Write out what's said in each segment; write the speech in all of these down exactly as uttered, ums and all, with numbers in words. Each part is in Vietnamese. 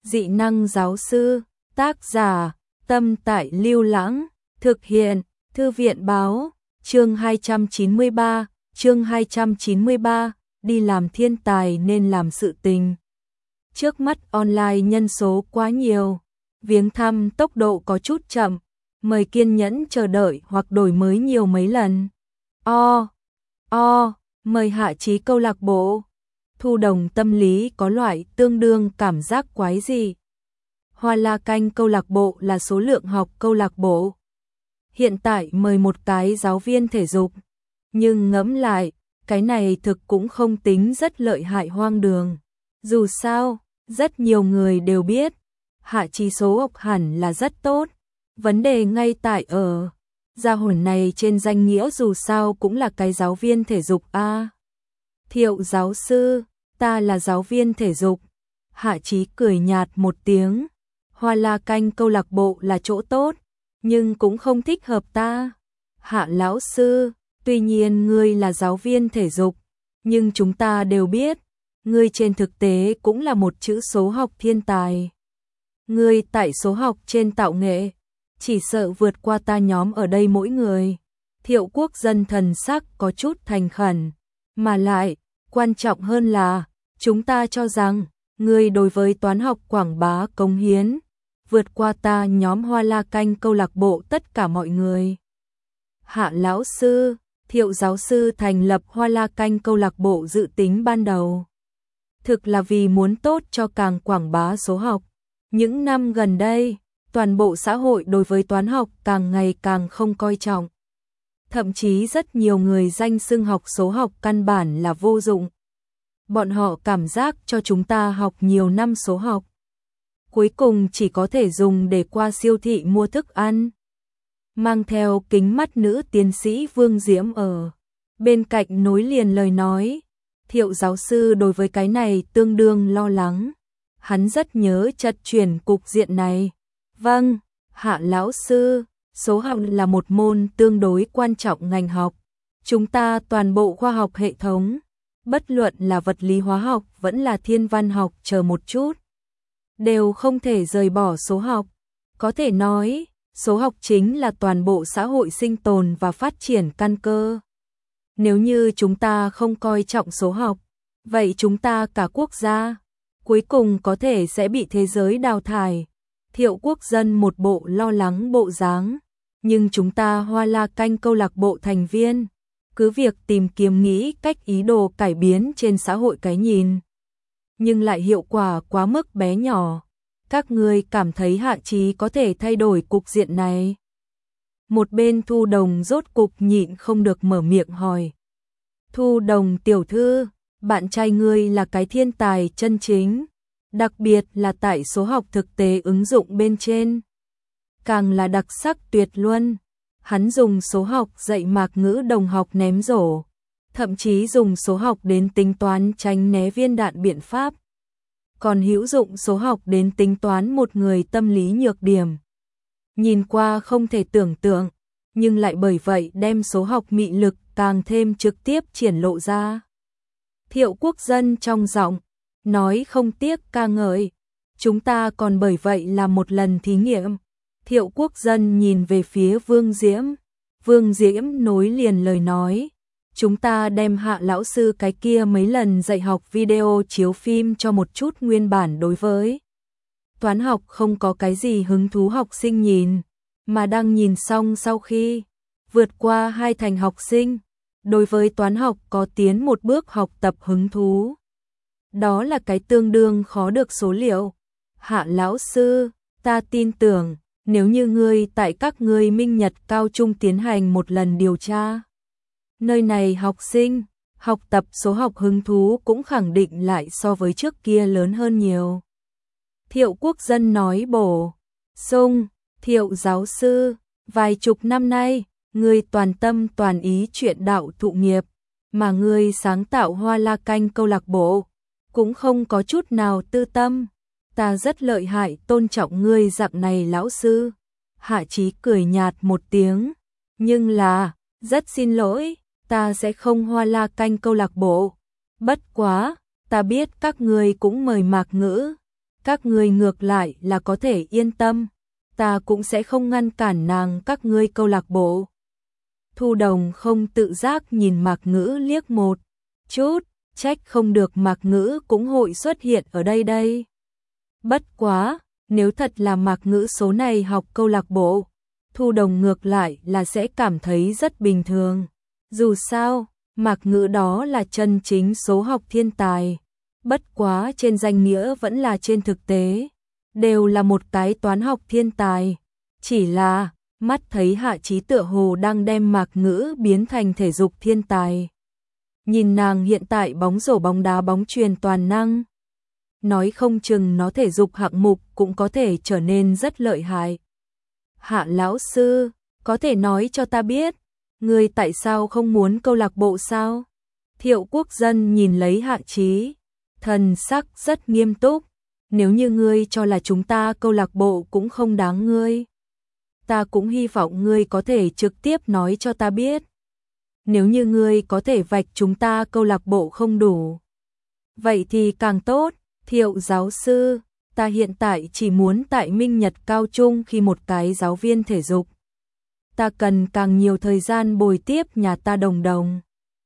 Dị năng giáo sư, tác giả, Tâm Tại Lưu Lãng, thực hiện, Thư viện báo, chương hai trăm chín mươi ba, chương hai trăm chín mươi ba, đi làm thiên tài nên làm sự tình. Trước mắt online nhân số quá nhiều, viếng thăm tốc độ có chút chậm, mời kiên nhẫn chờ đợi hoặc đổi mới nhiều mấy lần. O, o, mời hạ trí câu lạc bộ. Thu Đồng tâm lý có loại tương đương cảm giác quái gì. Hoa La Canh câu lạc bộ là số lượng học câu lạc bộ. Hiện tại mời một cái giáo viên thể dục, nhưng ngẫm lại, cái này thực cũng không tính rất lợi hại hoang đường. Dù sao, rất nhiều người đều biết, hạ trí số học hẳn là rất tốt. Vấn đề ngay tại ở, gia hồn này trên danh nghĩa dù sao cũng là cái giáo viên thể dục a. Thiệu giáo sư, ta là giáo viên thể dục. Hạ trí cười nhạt một tiếng. Hoa La Canh câu lạc bộ là chỗ tốt, nhưng cũng không thích hợp ta. Hạ lão sư, tuy nhiên ngươi là giáo viên thể dục, nhưng chúng ta đều biết, ngươi trên thực tế cũng là một chữ số học thiên tài. Ngươi tại số học trên tạo nghệ, chỉ sợ vượt qua ta nhóm ở đây mỗi người. Thiệu Quốc Dân thần sắc có chút thành khẩn, mà lại, quan trọng hơn là, chúng ta cho rằng, ngươi đối với toán học quảng bá cống hiến, vượt qua ta nhóm Hoa La Canh câu lạc bộ tất cả mọi người. Hạ lão sư, Thiệu giáo sư thành lập Hoa La Canh câu lạc bộ dự tính ban đầu. Thực là vì muốn tốt cho càng quảng bá số học. Những năm gần đây, toàn bộ xã hội đối với toán học càng ngày càng không coi trọng. Thậm chí rất nhiều người danh xưng học số học căn bản là vô dụng. Bọn họ cảm giác cho chúng ta học nhiều năm số học, cuối cùng chỉ có thể dùng để qua siêu thị mua thức ăn. Mang theo kính mắt nữ tiến sĩ Vương Diễm ở bên cạnh nối liền lời nói. Thiệu giáo sư đối với cái này tương đương lo lắng. Hắn rất nhớ chật chuyển cục diện này. Vâng, Hạ lão sư, số học là một môn tương đối quan trọng ngành học. Chúng ta toàn bộ khoa học hệ thống, bất luận là vật lý hóa học vẫn là thiên văn học chờ một chút, đều không thể rời bỏ số học. Có thể nói, số học chính là toàn bộ xã hội sinh tồn và phát triển căn cơ. Nếu như chúng ta không coi trọng số học, vậy chúng ta cả quốc gia, cuối cùng có thể sẽ bị thế giới đào thải. Thiệu Quốc Dân một bộ lo lắng bộ dáng, nhưng chúng ta Hoa La Canh câu lạc bộ thành viên, cứ việc tìm kiếm nghĩ cách ý đồ cải biến trên xã hội cái nhìn, nhưng lại hiệu quả quá mức bé nhỏ. Các ngươi cảm thấy hạ trí có thể thay đổi cục diện này? Một bên Thu Đồng rốt cục nhịn không được mở miệng hỏi. Thu Đồng tiểu thư, bạn trai ngươi là cái thiên tài chân chính, đặc biệt là tại số học thực tế ứng dụng bên trên, càng là đặc sắc tuyệt luân. Hắn dùng số học dạy mạc ngữ đồng học ném rổ, thậm chí dùng số học đến tính toán tránh né viên đạn biện pháp, còn hữu dụng số học đến tính toán một người tâm lý nhược điểm. Nhìn qua không thể tưởng tượng, nhưng lại bởi vậy đem số học mị lực càng thêm trực tiếp triển lộ ra. Thiệu Quốc Dân trong giọng nói không tiếc ca ngợi, chúng ta còn bởi vậy làm một lần thí nghiệm. Thiệu Quốc Dân nhìn về phía Vương Diễm, Vương Diễm nối liền lời nói, chúng ta đem Hạ lão sư cái kia mấy lần dạy học video chiếu phim cho một chút nguyên bản đối với toán học không có cái gì hứng thú học sinh nhìn, mà đang nhìn xong sau khi vượt qua hai thành học sinh, đối với toán học có tiến một bước học tập hứng thú. Đó là cái tương đương khó được số liệu. Hạ lão sư, ta tin tưởng, nếu như ngươi tại các ngươi Minh Nhật cao trung tiến hành một lần điều tra, nơi này học sinh, học tập số học hứng thú cũng khẳng định lại so với trước kia lớn hơn nhiều. Thiệu Quốc Dân nói bổ sung, Thiệu giáo sư, vài chục năm nay, ngươi toàn tâm toàn ý chuyện đạo thụ nghiệp, mà ngươi sáng tạo Hoa La Canh câu lạc bộ, cũng không có chút nào tư tâm. Ta rất lợi hại tôn trọng ngươi dạng này lão sư. Hạ trí cười nhạt một tiếng, nhưng là, rất xin lỗi, ta sẽ không Hoa La Canh câu lạc bộ. Bất quá, ta biết các ngươi cũng mời mạc ngữ, các ngươi ngược lại là có thể yên tâm, ta cũng sẽ không ngăn cản nàng các ngươi câu lạc bộ. Thu Đồng không tự giác nhìn Mạc Ngữ liếc một chút, trách không được Mạc Ngữ cũng hội xuất hiện ở đây đây. Bất quá, nếu thật là Mạc Ngữ số này học câu lạc bộ, Thu Đồng ngược lại là sẽ cảm thấy rất bình thường. Dù sao, Mạc Ngữ đó là chân chính số học thiên tài. Bất quá trên danh nghĩa vẫn là trên thực tế, đều là một cái toán học thiên tài. Chỉ là, mắt thấy Hạ Chí tựa hồ đang đem Mạc Ngữ biến thành thể dục thiên tài. Nhìn nàng hiện tại bóng rổ bóng đá bóng chuyền toàn năng. Nói không chừng nó thể dục hạng mục cũng có thể trở nên rất lợi hại. Hạ lão sư, có thể nói cho ta biết, ngươi tại sao không muốn câu lạc bộ sao? Thiệu Quốc Dân nhìn lấy Hạ Chí, thần sắc rất nghiêm túc. Nếu như ngươi cho là chúng ta câu lạc bộ cũng không đáng ngươi, ta cũng hy vọng ngươi có thể trực tiếp nói cho ta biết. Nếu như ngươi có thể vạch chúng ta câu lạc bộ không đủ, vậy thì càng tốt. Thiệu giáo sư, ta hiện tại chỉ muốn tại Minh Nhật Cao Trung khi một cái giáo viên thể dục. Ta cần càng nhiều thời gian bồi tiếp nhà ta Đồng Đồng.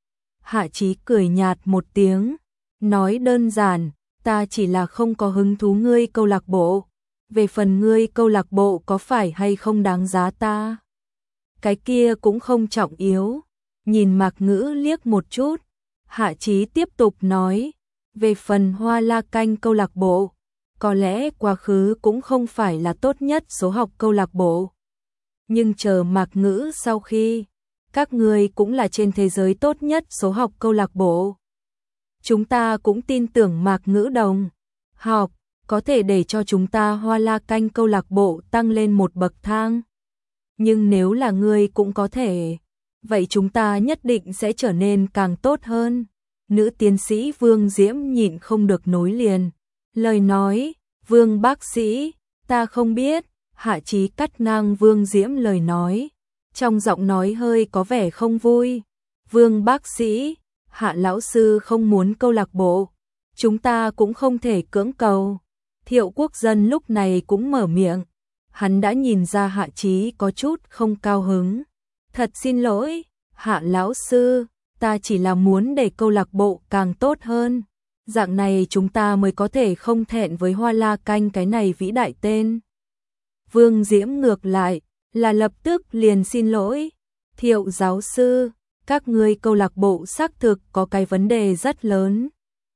Hạ Chí cười nhạt một tiếng, nói đơn giản, ta chỉ là không có hứng thú ngươi câu lạc bộ. Về phần ngươi câu lạc bộ có phải hay không đáng giá ta, cái kia cũng không trọng yếu. Nhìn Mạc Ngữ liếc một chút, Hạ Chí tiếp tục nói, về phần Hoa La Canh câu lạc bộ, có lẽ quá khứ cũng không phải là tốt nhất số học câu lạc bộ. Nhưng chờ Mạc Ngữ sau khi, các ngươi cũng là trên thế giới tốt nhất số học câu lạc bộ. Chúng ta cũng tin tưởng Mạc Ngữ đồng học có thể để cho chúng ta Hoa La Canh câu lạc bộ tăng lên một bậc thang. Nhưng nếu là ngươi cũng có thể, vậy chúng ta nhất định sẽ trở nên càng tốt hơn. Nữ tiến sĩ Vương Diễm nhịn không được nối liền. Lời nói, Vương bác sĩ, ta không biết. Hạ Chí cắt ngang Vương Diễm lời nói, trong giọng nói hơi có vẻ không vui. Vương bác sĩ, Hạ lão sư không muốn câu lạc bộ, chúng ta cũng không thể cưỡng cầu. Thiệu Quốc Dân lúc này cũng mở miệng, hắn đã nhìn ra Hạ Chí có chút không cao hứng. Thật xin lỗi, Hạ lão sư, ta chỉ là muốn để câu lạc bộ càng tốt hơn. Dạng này chúng ta mới có thể không thẹn với Hoa La Canh cái này vĩ đại tên. Vương Diễm ngược lại, là lập tức liền xin lỗi. Thiệu giáo sư, các ngươi câu lạc bộ xác thực có cái vấn đề rất lớn.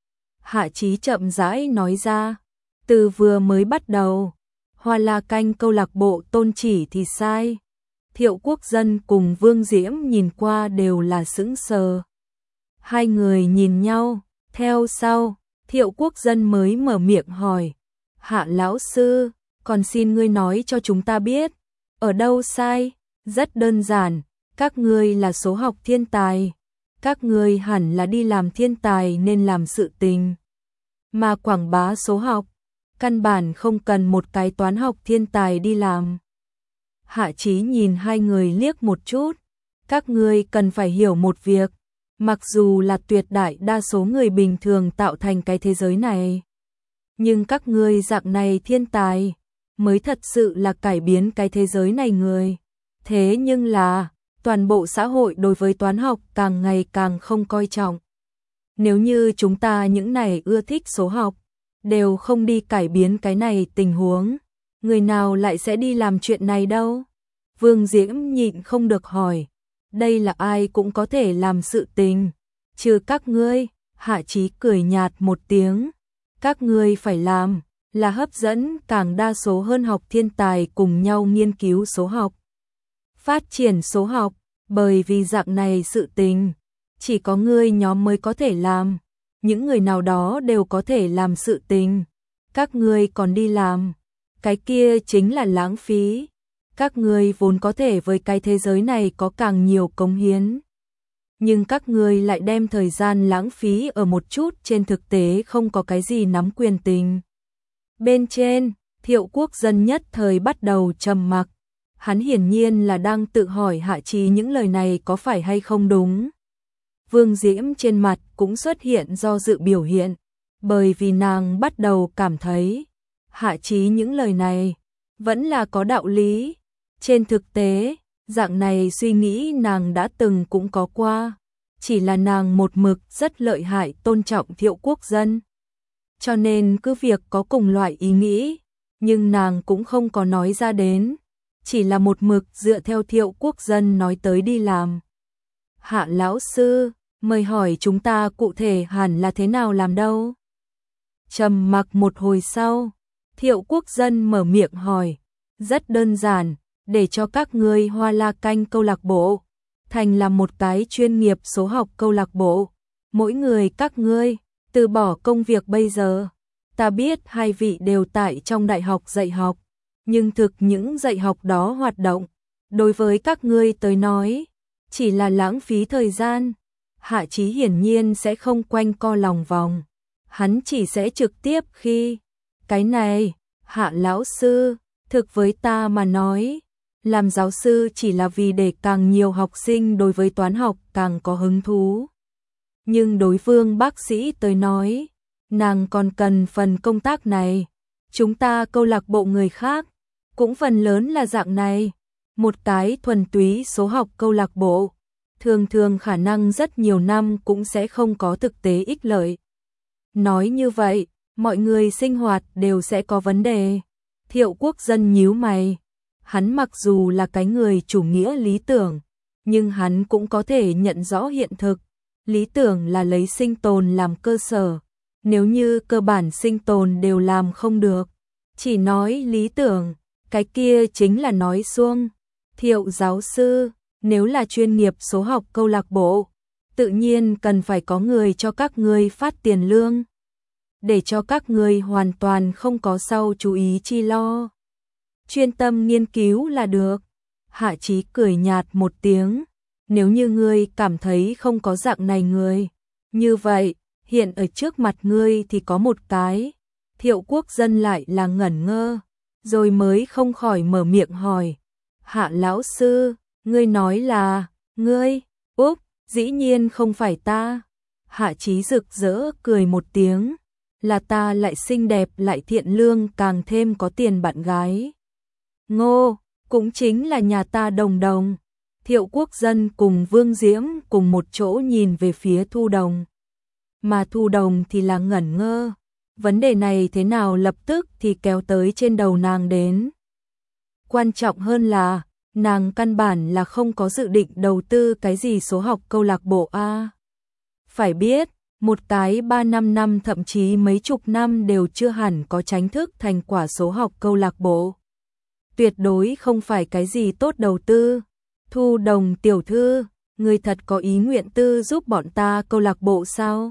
Hạ Chí chậm rãi nói ra, từ vừa mới bắt đầu, Hoa La Canh câu lạc bộ tôn chỉ thì sai. Thiệu Quốc Dân cùng Vương Diễm nhìn qua đều là sững sờ. Hai người nhìn nhau, theo sau, Thiệu Quốc Dân mới mở miệng hỏi, Hạ lão sư, còn xin ngươi nói cho chúng ta biết, ở đâu sai? Rất đơn giản, các ngươi là số học thiên tài, các ngươi hẳn là đi làm thiên tài nên làm sự tình, mà quảng bá số học, căn bản không cần một cái toán học thiên tài đi làm. Hạ Chí nhìn hai người liếc một chút, các ngươi cần phải hiểu một việc, mặc dù là tuyệt đại đa số người bình thường tạo thành cái thế giới này, nhưng các ngươi dạng này thiên tài mới thật sự là cải biến cái thế giới này người. Thế nhưng là, toàn bộ xã hội đối với toán học càng ngày càng không coi trọng. Nếu như chúng ta những này ưa thích số học, đều không đi cải biến cái này tình huống, người nào lại sẽ đi làm chuyện này đâu? Vương Diễm nhịn không được hỏi, đây là ai cũng có thể làm sự tình, trừ các ngươi. Hạ Chí cười nhạt một tiếng, các ngươi phải làm là hấp dẫn càng đa số hơn học thiên tài cùng nhau nghiên cứu số học, phát triển số học, bởi vì dạng này sự tình chỉ có ngươi nhóm mới có thể làm, những người nào đó đều có thể làm sự tình, các ngươi còn đi làm, cái kia chính là lãng phí. Các ngươi vốn có thể với cái thế giới này có càng nhiều cống hiến, nhưng các ngươi lại đem thời gian lãng phí ở một chút trên thực tế không có cái gì nắm quyền tình. Bên trên, Thiệu Quốc Dân nhất thời bắt đầu trầm mặc, hắn hiển nhiên là đang tự hỏi Hạ Chí những lời này có phải hay không đúng. Vương Diễm trên mặt cũng xuất hiện do dự biểu hiện, bởi vì nàng bắt đầu cảm thấy Hạ Chí những lời này vẫn là có đạo lý. Trên thực tế, dạng này suy nghĩ nàng đã từng cũng có qua. Chỉ là nàng một mực rất lợi hại tôn trọng Thiệu Quốc Dân. Cho nên cứ việc có cùng loại ý nghĩ, nhưng nàng cũng không có nói ra đến. Chỉ là một mực dựa theo Thiệu Quốc Dân nói tới đi làm. Hạ lão sư, mời hỏi chúng ta cụ thể hẳn là thế nào làm đâu? Trầm mặc một hồi sau, Thiệu Quốc Dân mở miệng hỏi. Rất đơn giản, để cho các ngươi Hoa La Canh câu lạc bộ thành là một cái chuyên nghiệp số học câu lạc bộ. Mỗi người các ngươi từ bỏ công việc bây giờ. Ta biết hai vị đều tại trong đại học dạy học, nhưng thực những dạy học đó hoạt động đối với các ngươi tới nói chỉ là lãng phí thời gian. Hạ Chí hiển nhiên sẽ không quanh co lòng vòng, hắn chỉ sẽ trực tiếp khi cái này. Hạ lão sư, thực với ta mà nói, làm giáo sư chỉ là vì để càng nhiều học sinh đối với toán học càng có hứng thú. Nhưng đối phương bác sĩ tới nói, nàng còn cần phần công tác này. Chúng ta câu lạc bộ người khác cũng phần lớn là dạng này. Một cái thuần túy số học câu lạc bộ, thường thường khả năng rất nhiều năm cũng sẽ không có thực tế ích lợi. Nói như vậy, mọi người sinh hoạt đều sẽ có vấn đề. Thiệu Quốc Dân nhíu mày. Hắn mặc dù là cái người chủ nghĩa lý tưởng, nhưng hắn cũng có thể nhận rõ hiện thực. Lý tưởng là lấy sinh tồn làm cơ sở. Nếu như cơ bản sinh tồn đều làm không được, chỉ nói lý tưởng, cái kia chính là nói suông. Thiệu giáo sư, nếu là chuyên nghiệp số học câu lạc bộ, tự nhiên cần phải có người cho các ngươi phát tiền lương, để cho các ngươi hoàn toàn không có sau chú ý chi lo. Chuyên tâm nghiên cứu là được. Hạ Chí cười nhạt một tiếng. Nếu như ngươi cảm thấy không có dạng này người, như vậy, hiện ở trước mặt ngươi thì có một cái. Thiệu Quốc Dân lại là ngẩn ngơ, rồi mới không khỏi mở miệng hỏi. Hạ lão sư, ngươi nói là, ngươi, Úc, dĩ nhiên không phải ta. Hạ Chí rực rỡ cười một tiếng, là ta lại xinh đẹp lại thiện lương càng thêm có tiền bạn gái. Ngô, cũng chính là nhà ta Đồng Đồng. Thiệu Quốc Dân cùng Vương Diễm cùng một chỗ nhìn về phía Thu Đồng. Mà Thu Đồng thì là ngẩn ngơ. Vấn đề này thế nào lập tức thì kéo tới trên đầu nàng đến. Quan trọng hơn là, nàng căn bản là không có dự định đầu tư cái gì số học câu lạc bộ A. Phải biết, một cái ba năm năm thậm chí mấy chục năm đều chưa hẳn có chính thức thành quả số học câu lạc bộ. Tuyệt đối không phải cái gì tốt đầu tư. Thu Đồng tiểu thư, người thật có ý nguyện tư giúp bọn ta câu lạc bộ sao?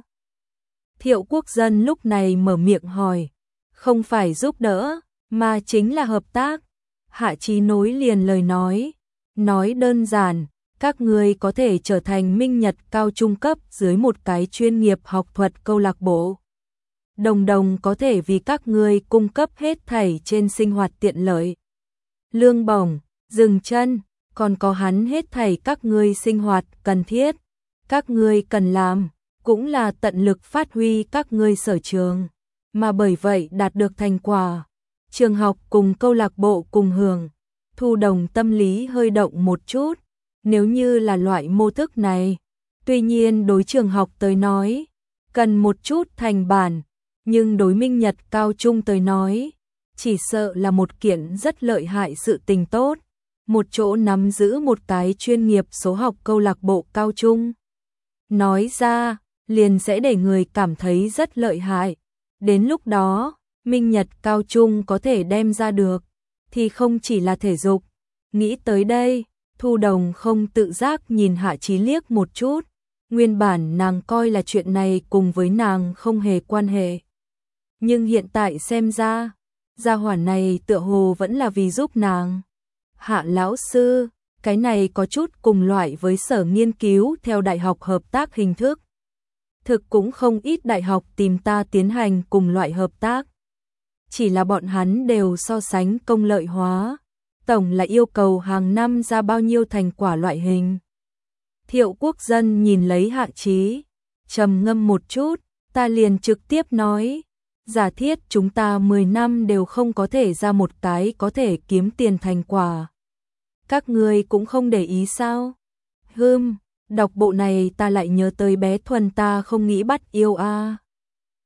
Thiệu Quốc Dân lúc này mở miệng hỏi. Không phải giúp đỡ, mà chính là hợp tác. Hạ Chí nối liền lời nói. Nói đơn giản, các người có thể trở thành minh nhật cao trung cấp dưới một cái chuyên nghiệp học thuật câu lạc bộ. Đồng Đồng có thể vì các người cung cấp hết thảy trên sinh hoạt tiện lợi. Lương bổng, dừng chân, còn có hắn hết thảy các ngươi sinh hoạt cần thiết. Các ngươi cần làm, cũng là tận lực phát huy các ngươi sở trường, mà bởi vậy đạt được thành quả. Trường học cùng câu lạc bộ cùng hưởng. Thu Đồng tâm lý hơi động một chút. Nếu như là loại mô thức này, tuy nhiên đối trường học tới nói, cần một chút thành bản, nhưng đối minh nhật cao trung tới nói, chỉ sợ là một kiện rất lợi hại sự tình tốt. Một chỗ nắm giữ một cái chuyên nghiệp số học câu lạc bộ cao trung. Nói ra, liền sẽ để người cảm thấy rất lợi hại. Đến lúc đó, minh nhật cao trung có thể đem ra được, thì không chỉ là thể dục. Nghĩ tới đây, Thu Đồng không tự giác nhìn Hạ Chí liếc một chút. Nguyên bản nàng coi là chuyện này cùng với nàng không hề quan hệ. Nhưng hiện tại xem ra, gia hỏa này tựa hồ vẫn là vì giúp nàng. Hạ lão sư, cái này có chút cùng loại với sở nghiên cứu theo đại học hợp tác hình thức. Thực cũng không ít đại học tìm ta tiến hành cùng loại hợp tác. Chỉ là bọn hắn đều so sánh công lợi hóa. Tổng là yêu cầu hàng năm ra bao nhiêu thành quả loại hình. Thiệu Quốc Dân nhìn lấy Hạ Chí, trầm ngâm một chút, ta liền trực tiếp nói, Giả thiết chúng ta mười năm đều không có thể ra một cái có thể kiếm tiền thành quả. Các ngươi cũng không để ý sao? Hừm, đọc bộ này ta lại nhớ tới bé Thuần ta không nghĩ bắt yêu a.